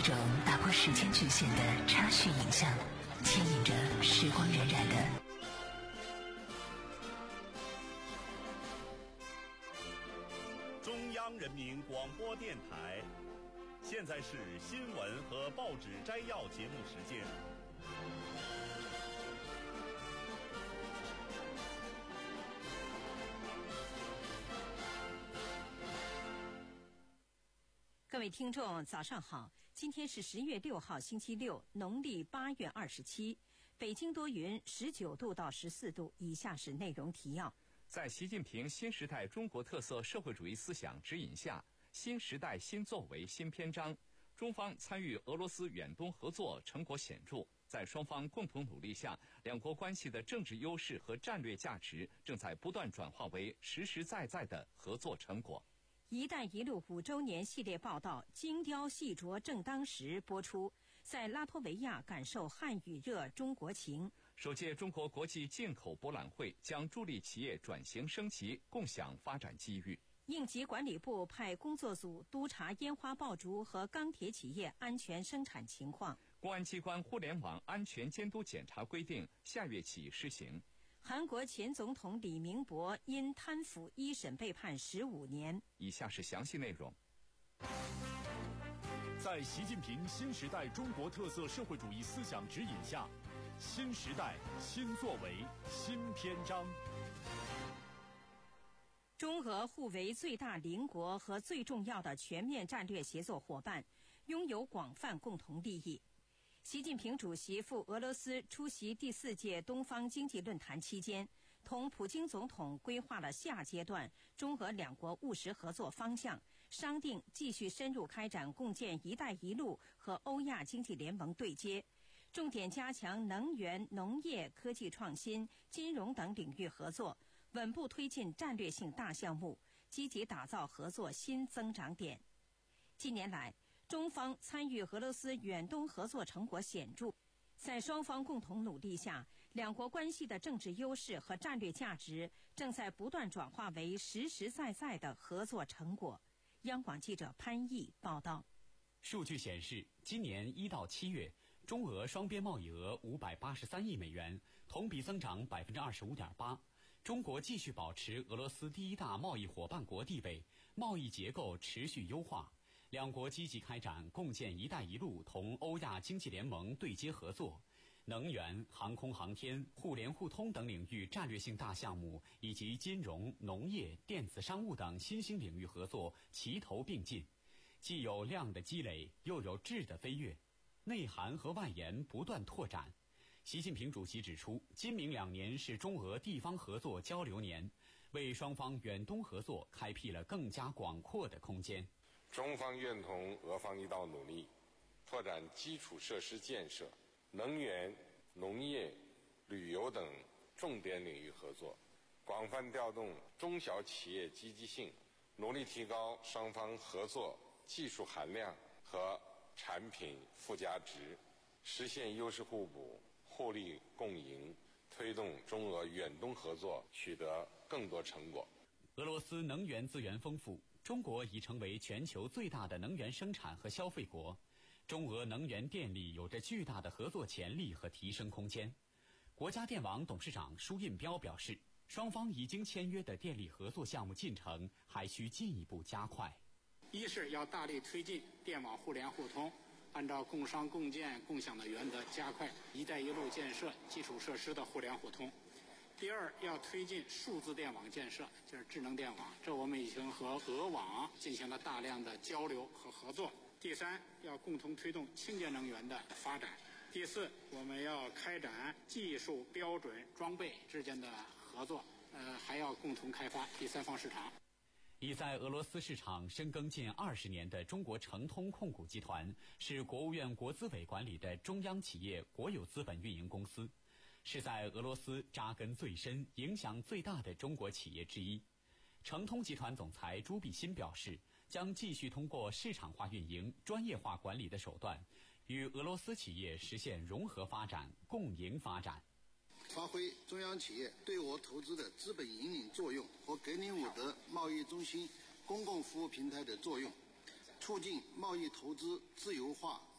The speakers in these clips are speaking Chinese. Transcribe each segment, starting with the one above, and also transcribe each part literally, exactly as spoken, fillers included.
种打破时间局限的插叙影像，牵引着时光荏苒的中央人民广播电台。现在是新闻和报纸摘要节目时间。 各位听众早上好，今天是十月六号星期六，农历八月二十七，北京多云，十九度到十四度。以下是内容提要。 在习近平新时代中国特色社会主义思想指引下，新时代新作为新篇章，中方参与俄罗斯远东合作成果显著，在双方共同努力下，两国关系的政治优势和战略价值正在不断转化为实实在在的合作成果。 一带一路五周年系列报道精雕细琢正当时播出，在拉脱维亚感受汉语热中国情。 首届中国国际进口博览会将助力企业转型升级，共享发展机遇。 应急管理部派工作组督查烟花爆竹和钢铁企业安全生产情况。 公安机关互联网安全监督检查规定下月起施行。 韩国前总统李明博因贪腐一审被判十五年。 以下是详细内容。 在习近平新时代中国特色社会主义思想指引下，新时代新作为新篇章。 中俄互为最大邻国和最重要的全面战略协作伙伴，拥有广泛共同利益。习近平主席赴俄罗斯出席第四届东方经济论坛期间，同普京总统规划了下阶段中俄两国务实合作方向，商定继续深入开展共建“一带一路”和欧亚经济联盟对接，重点加强能源、农业、科技创新、金融等领域合作，稳步推进战略性大项目，积极打造合作新增长点。近年来，中方参与俄罗斯远东合作成果显著，在双方共同努力下，两国关系的政治优势和战略价值正在不断转化为实实在在的合作成果。央广记者潘毅报道。 数据显示，今年一到七月，中俄双边贸易额五百八十三亿美元，同比增长百分之二十五点八。中国继续保持俄罗斯第一大贸易伙伴国地位，贸易结构持续优化。两国积极开展共建“一带一路”同欧亚经济联盟对接合作，能源、航空航天、互联互通等领域战略性大项目，以及金融、农业、电子商务等新兴领域合作齐头并进，既有量的积累，又有质的飞跃，内涵和外延不断拓展。习近平主席指出，今明两年是中俄地方合作交流年，为双方远东合作开辟了更加广阔的空间。 中方愿同俄方一道努力，拓展基础设施建设、能源、农业、旅游等重点领域合作，广泛调动中小企业积极性，努力提高双方合作技术含量和产品附加值，实现优势互补、互利共赢，推动中俄远东合作取得更多成果。 俄罗斯能源资源丰富，中国已成为全球最大的能源生产和消费国，中俄能源电力有着巨大的合作潜力和提升空间。国家电网董事长舒印标表示，双方已经签约的电力合作项目进程还需进一步加快。 一是要大力推进电网互联互通，按照共商共建共享的原则，加快“一带一路”建设基础设施的互联互通。第二，要推进数字电网建设，就是智能电网，这我们已经和俄网进行了大量的交流和合作。第三，要共同推动清洁能源的发展。第四，我们要开展技术标准装备之间的合作，呃，还要共同开发第三方市场。 已在俄罗斯市场深耕近二十年的中国成通控股集团，是国务院国资委管理的中央企业国有资本运营公司，是在俄罗斯扎根最深、影响最大的中国企业之一。成通集团总裁朱必新表示，将继续通过市场化运营、专业化管理的手段，与俄罗斯企业实现融合发展、共赢发展， 发挥中央企业对我投资的资本引领作用和格林伍德贸易中心公共服务平台的作用，促进贸易投资自由化、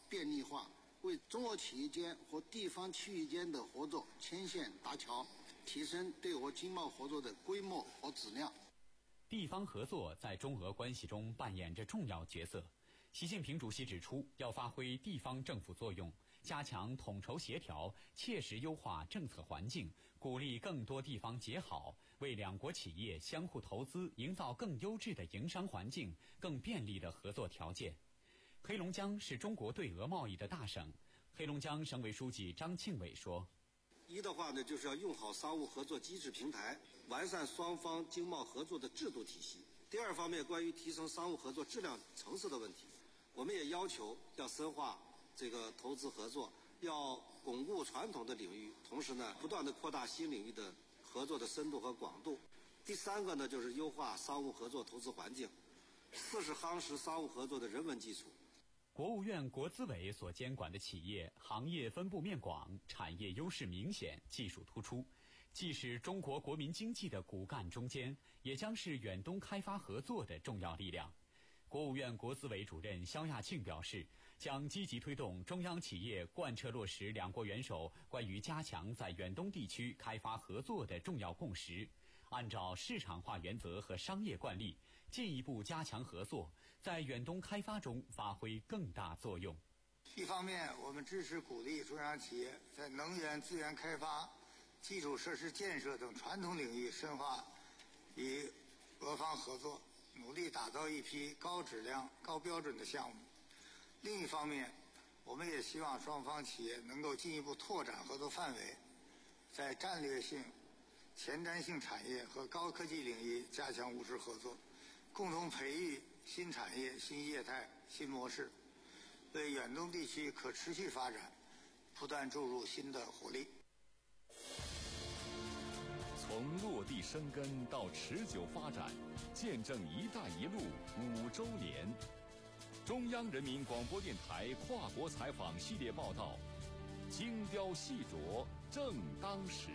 便利化，为中俄企业间和地方区域间的合作牵线搭桥，提升对俄经贸合作的规模和质量。 地方合作在中俄关系中扮演着重要角色。习近平主席指出，要发挥地方政府作用，加强统筹协调，切实优化政策环境，鼓励更多地方结好，为两国企业相互投资营造更优质的营商环境、更便利的合作条件。黑龙江是中国对俄贸易的大省，黑龙江省委书记张庆伟说： 一的话呢，就是要用好商务合作机制平台，完善双方经贸合作的制度体系。第二方面，关于提升商务合作质量层次的问题，我们也要求要深化这个投资合作，要巩固传统的领域，同时呢，不断的扩大新领域的合作的深度和广度。第三个呢，就是优化商务合作投资环境。四是夯实商务合作的人文基础。 国务院国资委所监管的企业行业分布面广，产业优势明显，技术突出，既是中国国民经济的骨干中坚，也将是远东开发合作的重要力量。国务院国资委主任肖亚庆表示，将积极推动中央企业贯彻落实两国元首关于加强在远东地区开发合作的重要共识，按照市场化原则和商业惯例，进一步加强合作，在远东开发中发挥更大作用。 一方面，我们支持鼓励中央企业在能源资源开发、基础设施建设等传统领域深化与俄方合作，努力打造一批高质量、高标准的项目。另一方面，我们也希望双方企业能够进一步拓展合作范围，在战略性、前瞻性产业和高科技领域加强务实合作，共同培育新产业、新业态、新模式，为远东地区可持续发展不断注入新的活力。 从落地生根到持久发展，见证“一带一路”五周年。中央人民广播电台跨国采访系列报道，精雕细琢，正当时。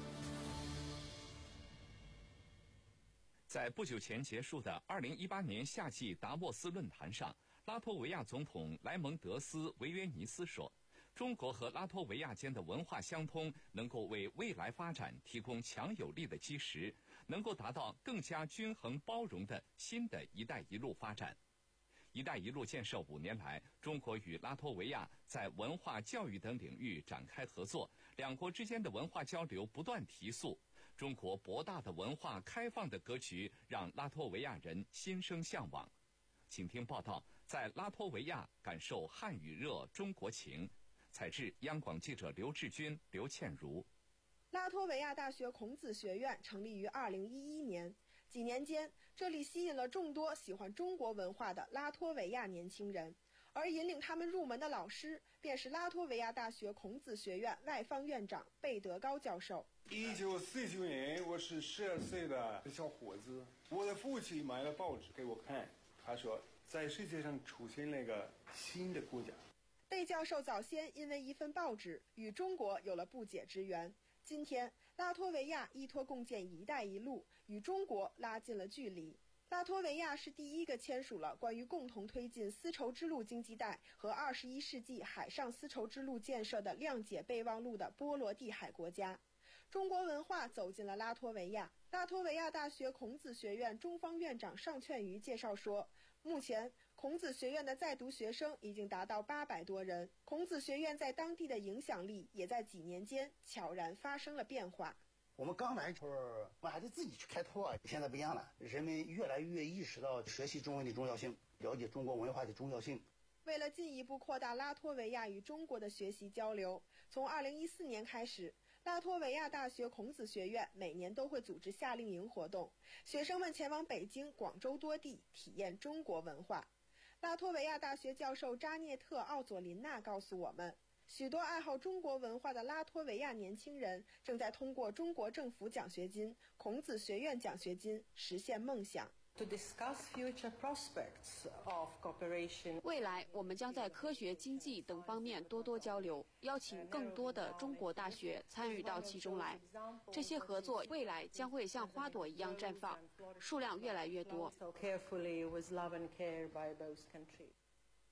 在不久前结束的二零一八年夏季达沃斯论坛上，拉脱维亚总统莱蒙德斯维约尼斯说，中国和拉脱维亚间的文化相通能够为未来发展提供强有力的基石，能够达到更加均衡包容的新的一带一路发展。一带一路建设五年来，中国与拉脱维亚在文化、教育等领域展开合作，两国之间的文化交流不断提速。中国博大的文化开放的格局让拉脱维亚人心生向往。请听报道，在拉脱维亚感受汉语热中国情。采制央广记者刘志军、刘倩茹。 拉脱维亚大学孔子学院成立于二零一一年，几年间，这里吸引了众多喜欢中国文化的拉脱维亚年轻人，而引领他们入门的老师便是拉脱维亚大学孔子学院外方院长贝德高教授。 一九四九年，我是十二岁的小伙子，我的父亲买了报纸给我看，他说在世界上出现了一个新的国家。 贝教授早先因为一份报纸与中国有了不解之缘，今天拉脱维亚依托共建“一带一路”，与中国拉近了距离。拉脱维亚是第一个签署了关于共同推进丝绸之路经济带和二十一世纪海上丝绸之路建设的谅解备忘录的波罗的海国家。中国文化走进了拉脱维亚。拉脱维亚大学孔子学院中方院长尚劝瑜介绍说，目前孔子学院的在读学生已经达到八百多人，孔子学院在当地的影响力也在几年间悄然发生了变化。 我们刚来的时候，我还得自己去开拓啊，现在不一样了，人们越来越意识到学习中文的重要性，了解中国文化的重要性。 为了进一步扩大拉脱维亚与中国的学习交流，从二零一四年开始，拉脱维亚大学孔子学院每年都会组织夏令营活动，学生们前往北京、广州多地体验中国文化。拉脱维亚大学教授扎涅特·奥佐林娜告诉我们，许多爱好中国文化的拉脱维亚年轻人正在通过中国政府奖学金、孔子学院奖学金实现梦想。 To discuss future prospects of cooperation. 未来我们将在科学、经济等方面多多交流，邀请更多的中国大学参与到其中来。这些合作未来将会像花朵一样绽放，数量越来越多。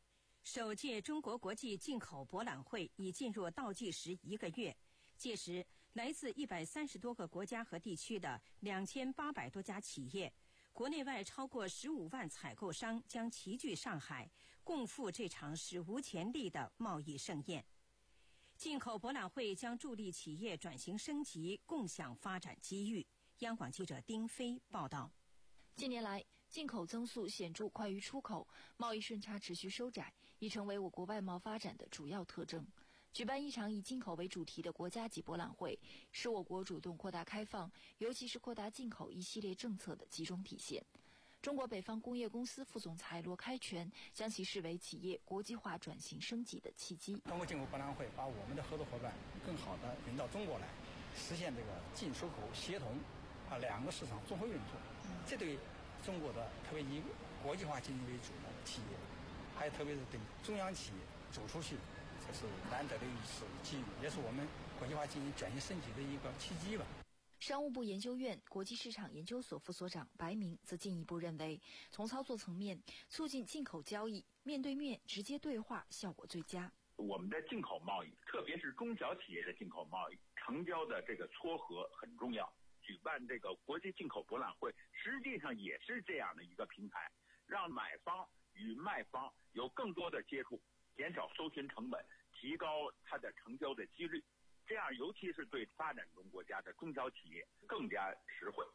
首届中国国际进口博览会已进入倒计时一个月，届时来自一百三十多个国家和地区的两千八百多家企业，国内外超过十五万采购商将齐聚上海，共赴这场史无前例的贸易盛宴。进口博览会将助力企业转型升级，共享发展机遇。央广记者丁飞报道。 近年来，进口增速显著快于出口，贸易顺差持续收窄，已成为我国外贸发展的主要特征。举办一场以进口为主题的国家级博览会，是我国主动扩大开放，尤其是扩大进口一系列政策的集中体现。中国北方工业公司副总裁罗开全将其视为企业国际化转型升级的契机。 通过进口博览会，把我们的合作伙伴更好地引到中国来，实现这个进出口协同，啊，两个市场综合运作。这对中国的特别以国际化经济为主的企业，还有特别是对中央企业走出去，这是难得的一次机遇，也是我们国际化经济转型升级的一个契机吧。 商务部研究院国际市场研究所副所长白明则进一步认为，从操作层面，促进进口交易面对面直接对话效果最佳。 我们的进口贸易，特别是中小企业的进口贸易，成交的这个撮合很重要。举办这个国际进口博览会，实际上也是这样的一个平台，让买方与卖方有更多的接触，减少收寻成本，提高它的成交的几率。这样，尤其是对发展中国家的中小企业更加实惠。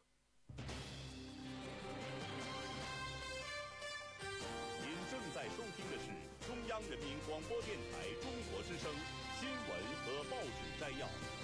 您正在收听的是中央人民广播电台中国之声新闻和报纸摘要。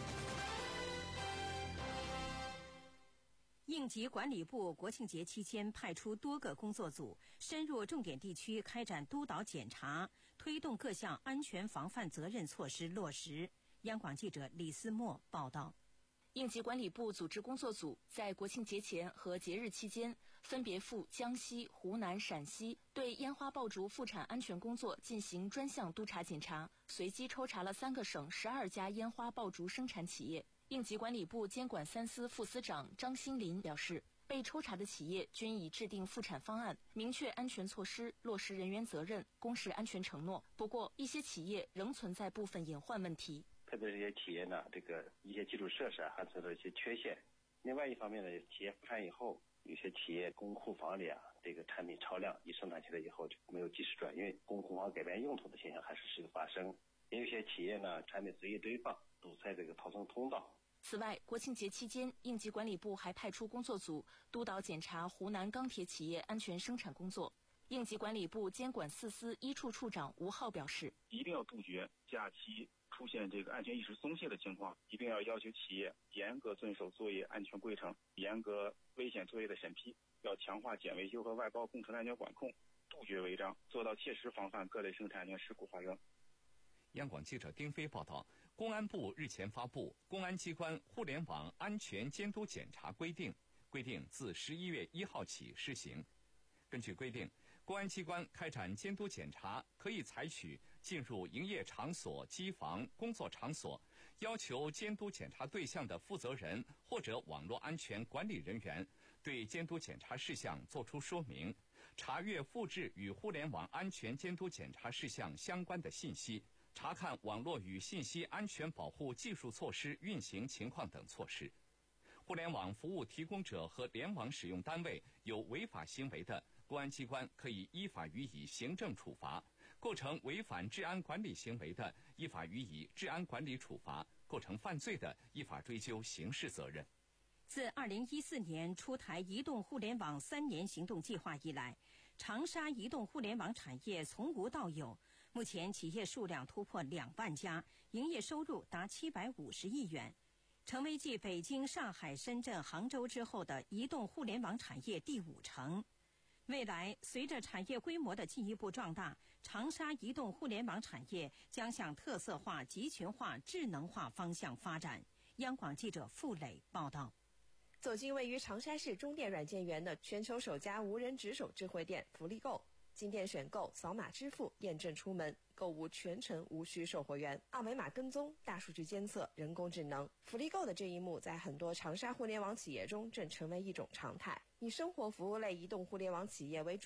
应急管理部国庆节期间派出多个工作组，深入重点地区开展督导检查，推动各项安全防范责任措施落实。央广记者李思墨报道。 应急管理部组织工作组在国庆节前和节日期间，分别赴江西、湖南、陕西，对烟花爆竹复产安全工作进行专项督查检查，随机抽查了三个省十二家烟花爆竹生产企业。应急管理部监管三司副司长张新林表示，被抽查的企业均已制定复产方案，明确安全措施，落实人员责任，公示安全承诺。不过，一些企业仍存在部分隐患问题。 特别是这些企业呢，这个一些基础设施啊，还存在一些缺陷。另外一方面呢，企业复产以后，有些企业工库房里啊，这个产品超量，一生产起来以后就没有及时转运，工库房改变用途的现象还是时有发生。也有些企业呢，产品随意堆放，堵塞这个逃生通道。 此外，国庆节期间，应急管理部还派出工作组督导检查湖南钢铁企业安全生产工作。应急管理部监管四司一处处长吴浩表示， 一定要杜绝假期出现这个安全意识松懈的情况，一定要要求企业严格遵守作业安全规程，严格危险作业的审批，要强化检维修和外包工程安全管控，杜绝违章，做到切实防范各类生产安全事故发生。 央广记者丁飞报道，公安部日前发布《公安机关互联网安全监督检查规定》，规定自十一月一号起施行。根据规定，公安机关开展监督检查，可以采取进入营业场所、机房、工作场所，要求监督检查对象的负责人或者网络安全管理人员对监督检查事项作出说明，查阅复制与互联网安全监督检查事项相关的信息，查看网络与信息安全保护技术措施运行情况等措施。互联网服务提供者和联网使用单位有违法行为的，公安机关可以依法予以行政处罚；构成违反治安管理行为的，依法予以治安管理处罚；构成犯罪的，依法追究刑事责任。 自二零一四年出台移动互联网三年行动计划以来，长沙移动互联网产业从无到有，目前企业数量突破两万家，营业收入达七百五十亿元，成为继北京、上海、深圳、杭州之后的移动互联网产业第五城。未来，随着产业规模的进一步壮大，长沙移动互联网产业将向特色化、集群化、智能化方向发展。央广记者付磊报道。 走进位于长沙市中电软件园的全球首家无人值守智慧店福利购，进店选购，扫码支付，验证出门，购物全程无需售货员，二维码跟踪，大数据监测，人工智能。福利购的这一幕在很多长沙互联网企业中正成为一种常态。以生活服务类移动互联网企业为主导，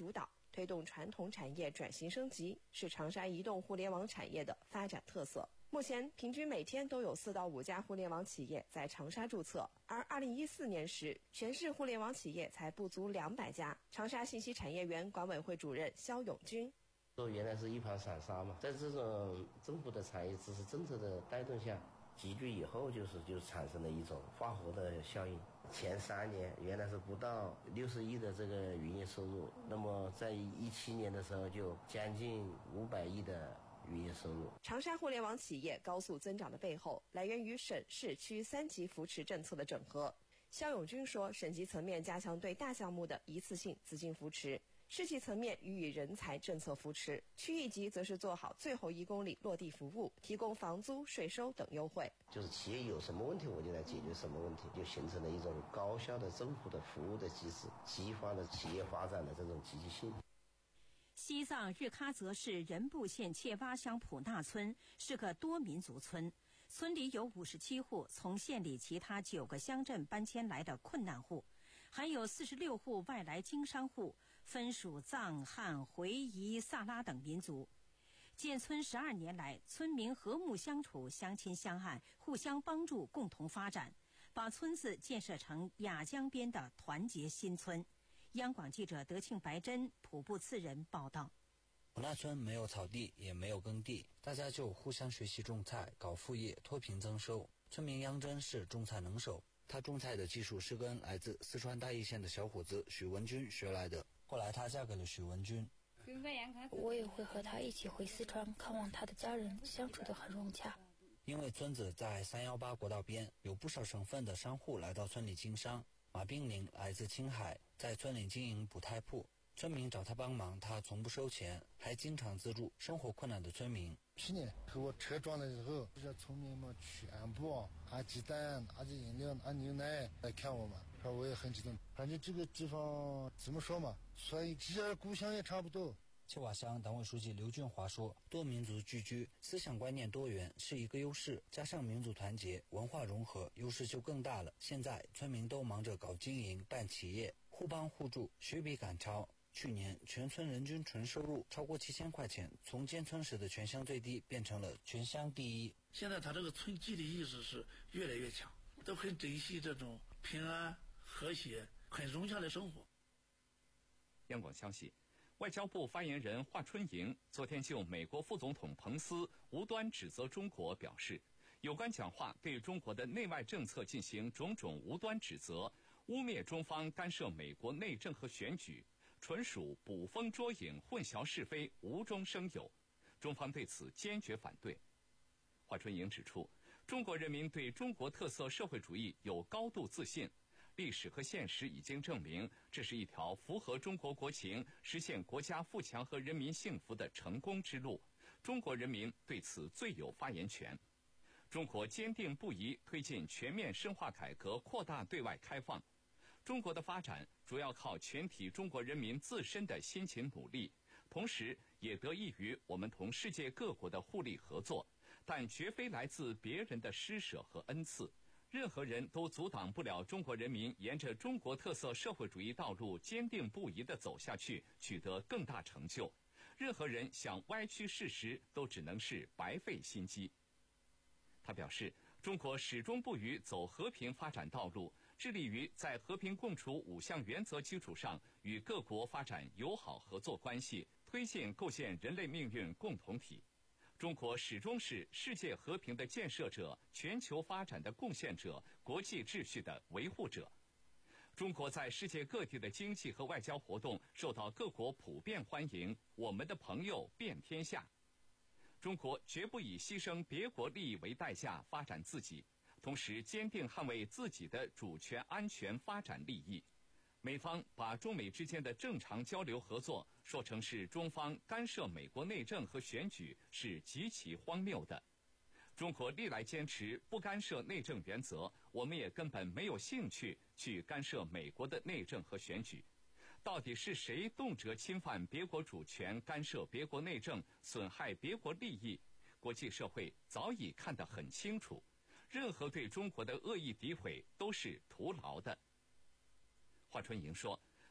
推动传统产业转型升级，是长沙移动互联网产业的发展特色。目前，平均每天都有四到五家互联网企业在长沙注册，而二零一四年时，全市互联网企业才不足两百家。长沙信息产业园管委会主任肖永军。 说原来是一盘散沙嘛，在这种政府的产业支持政策的带动下，集聚以后就是就产生了一种化合的效应。前三年原来是不到六十亿的这个营业收入，那么在一七年的时候就将近五百亿的营业收入。 长沙互联网企业高速增长的背后，来源于省市区三级扶持政策的整合。肖永军说，省级层面加强对大项目的一次性资金扶持，市级层面予以人才政策扶持，区域级则是做好最后一公里落地服务，提供房租、税收等优惠。 就是企业有什么问题，我就来解决什么问题，就形成了一种高效的政府的服务的机制，激发了企业发展的这种积极性。 西藏日喀则市仁布县切洼乡普纳村是个多民族村，村里有五十七户从县里其他九个乡镇搬迁来的困难户，还有四十六户外来经商户，分属藏、汉、回彝、萨拉等民族。建村十二年来，村民和睦相处，相亲相爱，互相帮助，共同发展，把村子建设成雅江边的团结新村。央广记者德庆白珍普布次人报道。 普纳村没有草地，也没有耕地，大家就互相学习种菜，搞副业，脱贫增收。村民杨真是种菜能手，他种菜的技术是跟来自四川大邑县的小伙子许文军学来的。后来她嫁给了许文军。 我也会和他一起回四川看望他的家人，相处得很融洽。 因为村子在三一八国道边，有不少省份的商户来到村里经商。马冰林来自青海，在村里经营补胎铺，村民找他帮忙，他从不收钱，还经常资助生活困难的村民。 去年和我车撞的时候，这村民们全部拿鸡蛋、拿着饮料、拿牛奶来看我们，说我也很激动。反正这个地方怎么说嘛，所以其实故乡也差不多。 切瓦乡党委书记刘俊华说，多民族聚居，思想观念多元是一个优势，加上民族团结、文化融合，优势就更大了。现在村民都忙着搞经营、办企业，互帮互助，学比赶超。去年全村人均纯收入超过七千块钱，从建村时的全乡最低变成了全乡第一。 现在他这个村集体意识是越来越强，都很珍惜这种平安、和谐、很融洽的生活。 央广消息，外交部发言人华春莹昨天就美国副总统彭斯无端指责中国表示，有关讲话对中国的内外政策进行种种无端指责，污蔑中方干涉美国内政和选举，纯属捕风捉影、混淆是非、无中生有，中方对此坚决反对。华春莹指出，中国人民对中国特色社会主义有高度自信，历史和现实已经证明，这是一条符合中国国情、实现国家富强和人民幸福的成功之路，中国人民对此最有发言权。中国坚定不移推进全面深化改革，扩大对外开放。中国的发展主要靠全体中国人民自身的辛勤努力，同时也得益于我们同世界各国的互利合作，但绝非来自别人的施舍和恩赐。任何人都阻挡不了中国人民沿着中国特色社会主义道路坚定不移地走下去，取得更大成就。任何人想歪曲事实，都只能是白费心机。他表示，中国始终不渝走和平发展道路，致力于在和平共处五项原则基础上，与各国发展友好合作关系，推进构建人类命运共同体。中国始终是世界和平的建设者、全球发展的贡献者、国际秩序的维护者。中国在世界各地的经济和外交活动受到各国普遍欢迎，我们的朋友遍天下。中国绝不以牺牲别国利益为代价发展自己，同时坚定捍卫自己的主权、安全、发展利益。美方把中美之间的正常交流合作说成是中方干涉美国内政和选举，是极其荒谬的。中国历来坚持不干涉内政原则，我们也根本没有兴趣去干涉美国的内政和选举。到底是谁动辄侵犯别国主权、干涉别国内政、损害别国利益？国际社会早已看得很清楚，任何对中国的恶意诋毁都是徒劳的。华春莹说，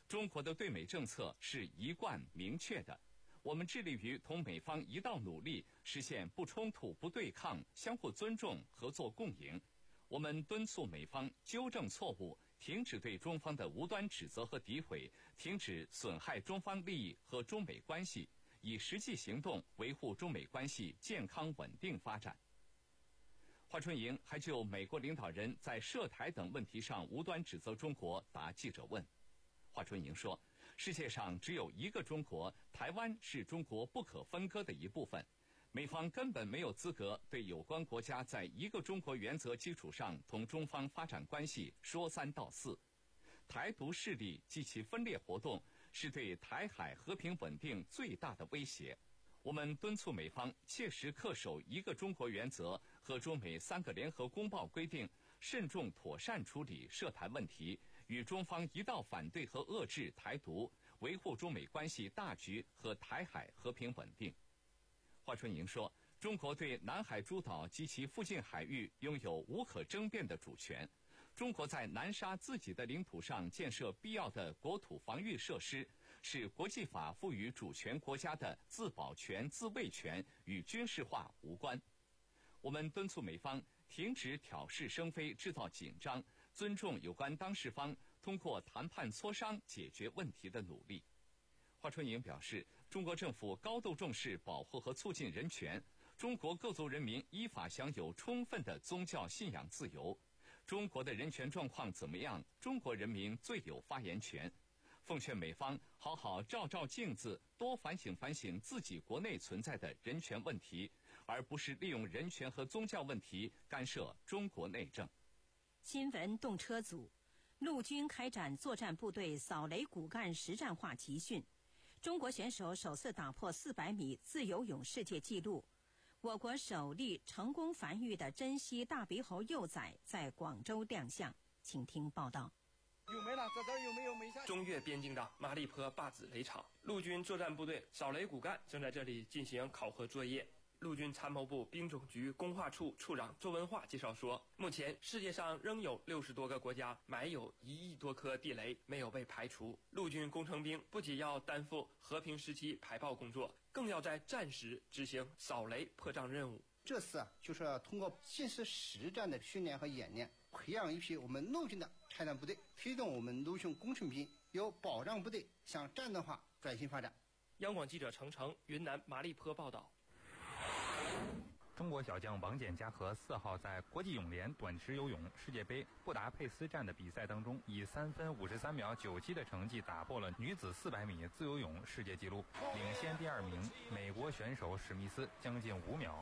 中国的对美政策是一贯明确的，我们致力于同美方一道努力，实现不冲突、不对抗、相互尊重、合作共赢。我们敦促美方纠正错误，停止对中方的无端指责和诋毁，停止损害中方利益和中美关系，以实际行动维护中美关系健康稳定发展。华春莹还就美国领导人在涉台等问题上无端指责中国答记者问。华春莹说，世界上只有一个中国，台湾是中国不可分割的一部分，美方根本没有资格对有关国家在一个中国原则基础上同中方发展关系说三道四。台独势力及其分裂活动是对台海和平稳定最大的威胁。我们敦促美方切实恪守一个中国原则和中美三个联合公报规定，慎重妥善处理涉台问题，与中方一道反对和遏制台独，维护中美关系大局和台海和平稳定。华春莹说，中国对南海诸岛及其附近海域拥有无可争辩的主权，中国在南沙自己的领土上建设必要的国土防御设施，是国际法赋予主权国家的自保权、自卫权，与军事化无关。我们敦促美方停止挑事生非、制造紧张，尊重有关当事方通过谈判磋商解决问题的努力。华春莹表示，中国政府高度重视保护和促进人权，中国各族人民依法享有充分的宗教信仰自由。中国的人权状况怎么样，中国人民最有发言权。奉劝美方好好照照镜子，多反省反省自己国内存在的人权问题，而不是利用人权和宗教问题干涉中国内政。 新闻动车组，陆军开展作战部队扫雷骨干实战化集训，中国选手首次打破四百米自由泳世界纪录。我国首例成功繁育的珍稀大鼻猴幼崽在广州亮相，请听报道。 有没了？这这有没有没下？中越边境的马里坡坝子雷场，陆军作战部队扫雷骨干正在这里进行考核作业。陆军参谋部兵种局工化处处长周文化介绍说，目前世界上仍有六十多个国家埋有一亿多颗地雷没有被排除。陆军工程兵不仅要担负和平时期排爆工作，更要在战时执行扫雷破障任务。 这次啊，就是要通过现实实战的训练和演练，培养一批我们陆军的拆弹部队，推动我们陆军工程兵由保障部队向战斗化转型发展。 央广记者程程云南麻栗坡报道。 中国小将王简嘉禾四号在国际泳联短池游泳世界杯布达佩斯站的比赛当中，以三分五十三秒九七的成绩打破了女子四百米自由泳世界纪录，领先第二名美国选手史密斯将近五秒。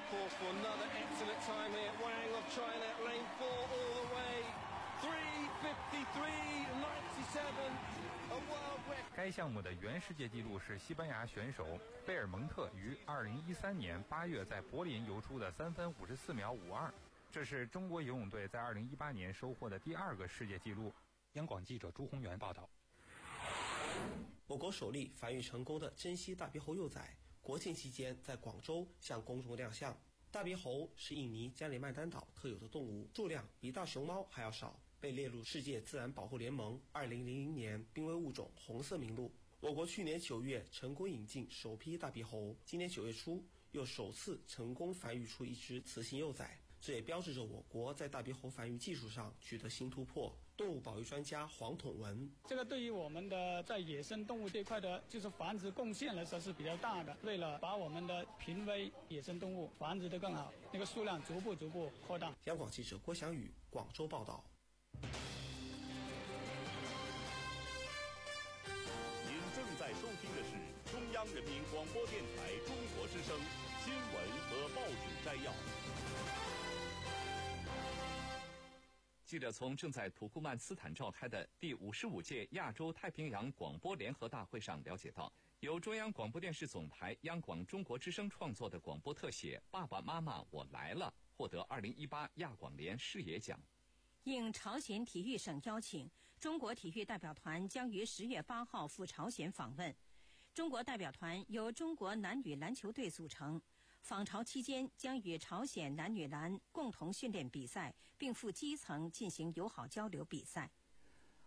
该项目的原世界纪录是西班牙选手贝尔蒙特于二零一三年八月在柏林游出的三分五十四秒五二，这是中国游泳队在二零一八年收获的第二个世界纪录。央广记者朱宏元报道。 我国首例繁育成功的珍稀大鼻猴幼崽，国庆期间在广州向公众亮相。大鼻猴是印尼加里曼丹岛特有的动物，数量比大熊猫还要少，被列入世界自然保护联盟二零零零年濒危物种红色名录。我国去年九月成功引进首批大鼻猴，今年九月初又首次成功繁育出一只雌性幼崽，这也标志着我国在大鼻猴繁育技术上取得新突破。动物保育专家黄统文， 这个对于我们的在野生动物这块的就是繁殖贡献来说是比较大的。为了把我们的濒危野生动物繁殖得更好，那个数量逐步逐步扩大。 央广记者郭翔宇广州报道。 您正在收听的是中央人民广播电台中国之声新闻和报纸摘要。 记者从正在土库曼斯坦召开的第五十五届亚洲太平洋广播联合大会上了解到，由中央广播电视总台央广中国之声创作的广播特写《爸爸妈妈我来了》获得二零一八亚广联视野奖。 应朝鲜体育省邀请，中国体育代表团将于十月八号赴朝鲜访问。中国代表团由中国男女篮球队组成，访朝期间将与朝鲜男女篮共同训练比赛，并赴基层进行友好交流比赛。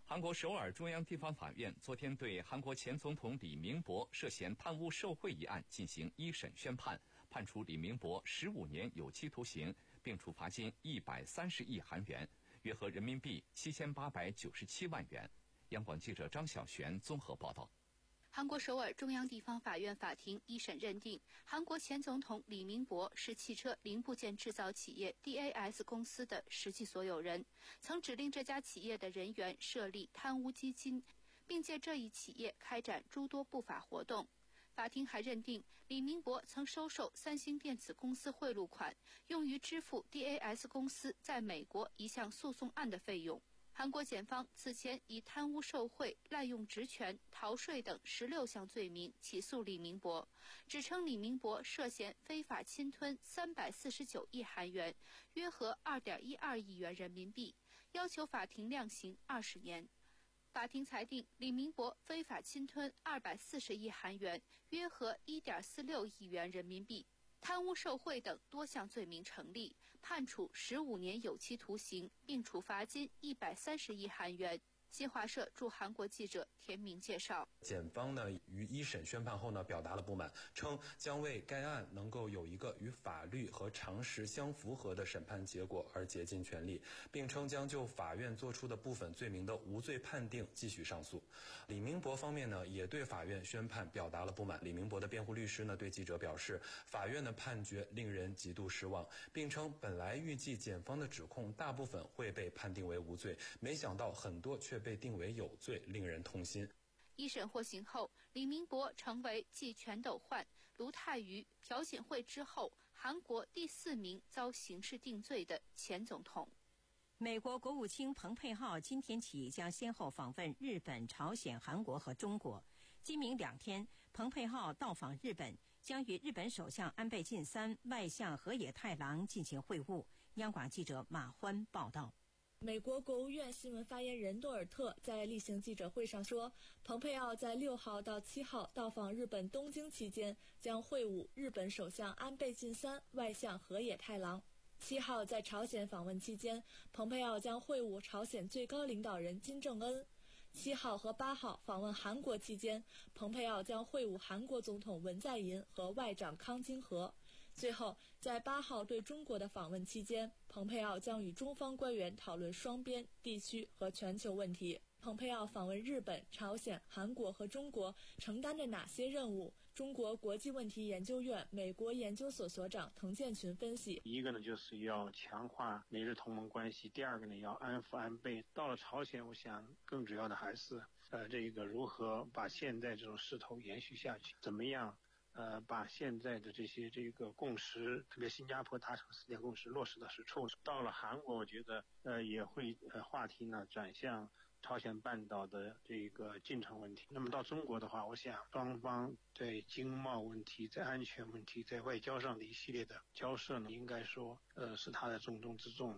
韩国首尔中央地方法院昨天对韩国前总统李明博涉嫌贪污受贿一案进行一审宣判，判处李明博十五年有期徒刑，并处罚金一百三十亿韩元，约合人民币七千八百九十七万元。央广记者张小璇综合报道。 韩国首尔中央地方法院法庭一审认定，韩国前总统李明博是汽车零部件制造企业 D A S 公司的实际所有人，曾指令这家企业的人员设立贪污基金，并借这一企业开展诸多不法活动。法庭还认定，李明博曾收受三星电子公司贿赂款，用于支付 D A S 公司在美国一项诉讼案的费用。韩国检方此前以贪污受贿、滥用职权、逃税等十六项罪名起诉李明博，指称李明博涉嫌非法侵吞三百四十九亿韩元，约合二点一二亿元人民币，要求法庭量刑二十年。法庭裁定李明博非法侵吞二百四十亿韩元，约合一点四六亿元人民币，贪污受贿等多项罪名成立，判处十五年有期徒刑，并处罚金一百三十亿韩元。新华社驻韩国记者田明介绍， 检方呢于一审宣判后呢表达了不满，称将为该案能够有一个与法律和常识相符合的审判结果而竭尽全力，并称将就法院作出的部分罪名的无罪判定继续上诉。李明博方面呢也对法院宣判表达了不满。李明博的辩护律师呢对记者表示，法院的判决令人极度失望，并称本来预计检方的指控大部分会被判定为无罪，没想到很多却被定为有罪，令人痛心。 一审获刑后，李明博成为继全斗焕、卢泰愚、朴槿惠之后韩国第四名遭刑事定罪的前总统。 美国国务卿蓬佩奥今天起将先后访问日本、朝鲜、韩国和中国。今明两天，蓬佩奥到访日本，将与日本首相安倍晋三、外相河野太郎进行会晤。央广记者马欢报道。 美国国务院新闻发言人多尔特在例行记者会上说，蓬佩奥在六号到七号到访日本东京期间，将会晤日本首相安倍晋三、外相河野太郎。七号在朝鲜访问期间，蓬佩奥将会晤朝鲜最高领导人金正恩。七号和八号访问韩国期间，蓬佩奥将会晤韩国总统文在寅和外长康京和。最后，在八号对中国的访问期间，蓬佩奥将与中方官员讨论双边、地区和全球问题。蓬佩奥访问日本、朝鲜、韩国和中国承担着哪些任务？中国国际问题研究院美国研究所所长滕建群分析： 一个呢，就是要强化美日同盟关系；第二个呢，要安抚安倍。到了朝鲜，我想更主要的还是呃，这个如何把现在这种势头延续下去，怎么样？呃，把现在的这些这个共识，特别新加坡达成四点共识落实到实处。到了韩国，我觉得呃也会呃话题呢转向朝鲜半岛的这个进程问题。那么到中国的话，我想双方在经贸问题、在安全问题、在外交上的一系列的交涉呢，应该说呃是它的重中之重。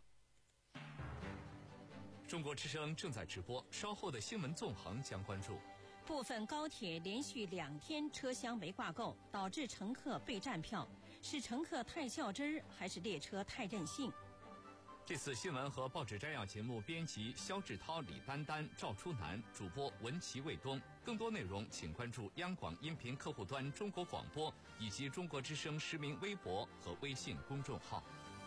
中国之声正在直播，稍后的新闻纵横将关注。 部分高铁连续两天车厢没挂够，导致乘客被占票，是乘客太较真儿，还是列车太任性？ 这次新闻和报纸摘要节目编辑肖志涛、李丹丹、赵初南，主播文琪、卫东。更多内容请关注央广音频客户端中国广播以及中国之声实名微博和微信公众号。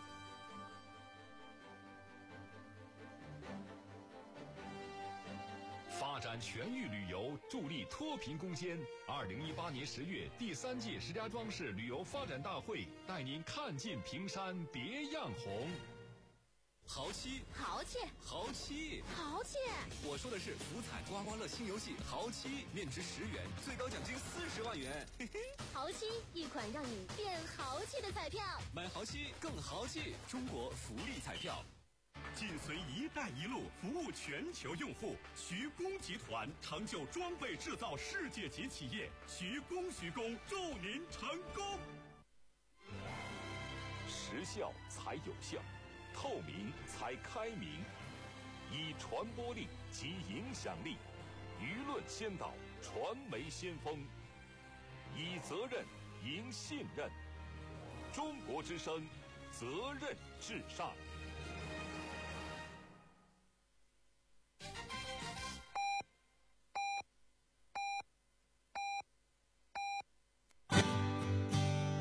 发展全域旅游，助力脱贫攻坚。二零一八年十月，第三届石家庄市旅游发展大会带您看尽平山别样红。 豪七， 豪气， 豪七， 豪气！ 我说的是福彩刮刮乐新游戏豪七，面值十元，最高奖金四十万元。嘿嘿， 豪七，一款让你变豪气的彩票。 买豪七更豪气，中国福利彩票。 紧随“一带一路”，服务全球用户。徐工集团成就装备制造世界级企业，徐工徐工祝您成功。 时效才有效，透明才开明，以传播力及影响力，舆论先导，传媒先锋，以责任赢信任。中国之声，责任至上。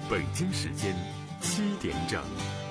北京时间七点整。